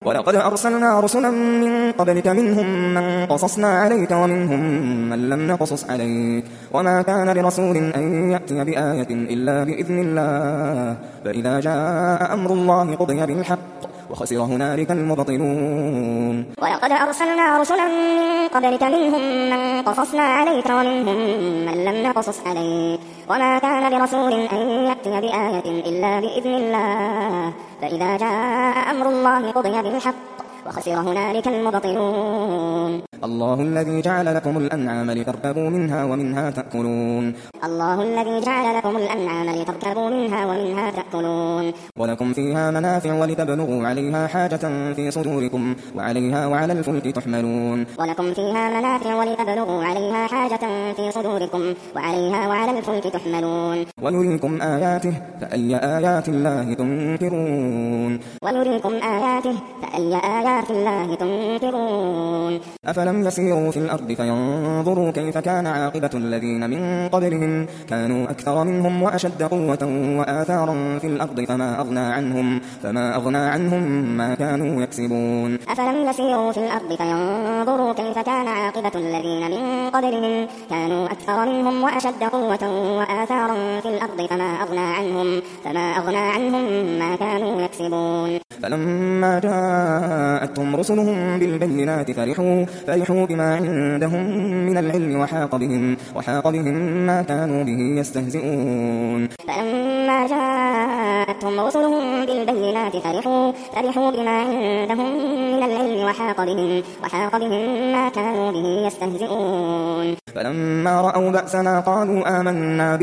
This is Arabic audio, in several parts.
ولقد أرسلنا رسلا من قبلك منهم من قصصنا عليك ومنهم من لم نقصص عليك وما كان لرسول أن يأتي بآية إلا بإذن الله فإذا جاء أمر الله قضي بالحق وخسر هنالك المبطلون. ولقد أرسلنا رسلا من قبلك منهم من قصصنا عليك ومنهم من لم نقصص عليك وما كان لرسول أن يأتي بآية إلا بإذن الله فإذا جاء أمر الله قضي بالحق وخسر هنالك المبطلون. الله الذي جعل لكم الأنعام لتركبوا منها ومنها تأكلون. الله الذي جعل لكم الأنعام لتركبوا منها ومنها تأكلون. ولكم فيها منافع ولتبلغوا عليها حاجة في صدوركم وعليها وعلى الفلك تحملون. ولكم فيها منافع ولتبلغوا عليها حاجة في صدوركم وعليها وعلى الفلك تحملون. ويريكم آياته فأي آيات الله تنكرون. ويريكم آياته فأي آيات الله تنكرون. أفلم يسيروا في الأرض فينظروا كيف كان عاقبة الذين من قبلهم كانوا أكثر منهم وأشد قوة وآثارا في الأرض فما أغنى عنهم ما كانوا يكسبون. أفلم يسيروا في الأرض فينظروا كيف كان عاقبة الذين من قبلهم كانوا أكثر منهم وأشد قوة وآثارا في الأرض فما أغنى عنهم ما كانوا يكسبون. فلما جاءتهم رسلهم بالبينات فرحوا بما عندهم من العلم وحاق بهم ما كانوا به يستهزئون. فلما جاءتهم رسلهم بالبينات فرحوا بما عندهم من العلم وحاق بهم ما كانوا به يستهزئون. فلما رأوا بأسنا قالوا آمنا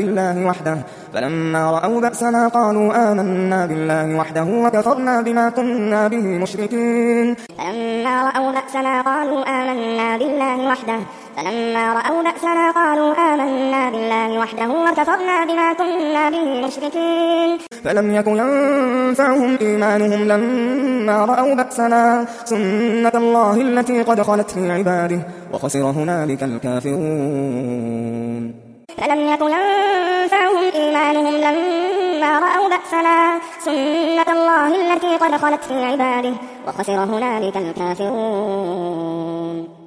بالله وحده وكفرنا بما كنا به مشركين. فلما رأوا بأسنا قالوا آمنا بالله وحده وكفرنا بما كنا به مشركين. فلم يكن ينفعهم إيمانهم لما رأوا بأسنا سنة الله التي قد خلت في عباده وخسر هنالك الكافرون. فلم يكن ينفعهم إيمانهم لما رأوا بأسنا سنة الله التي قد خلت في عباده وخسر هنالك الكافرون.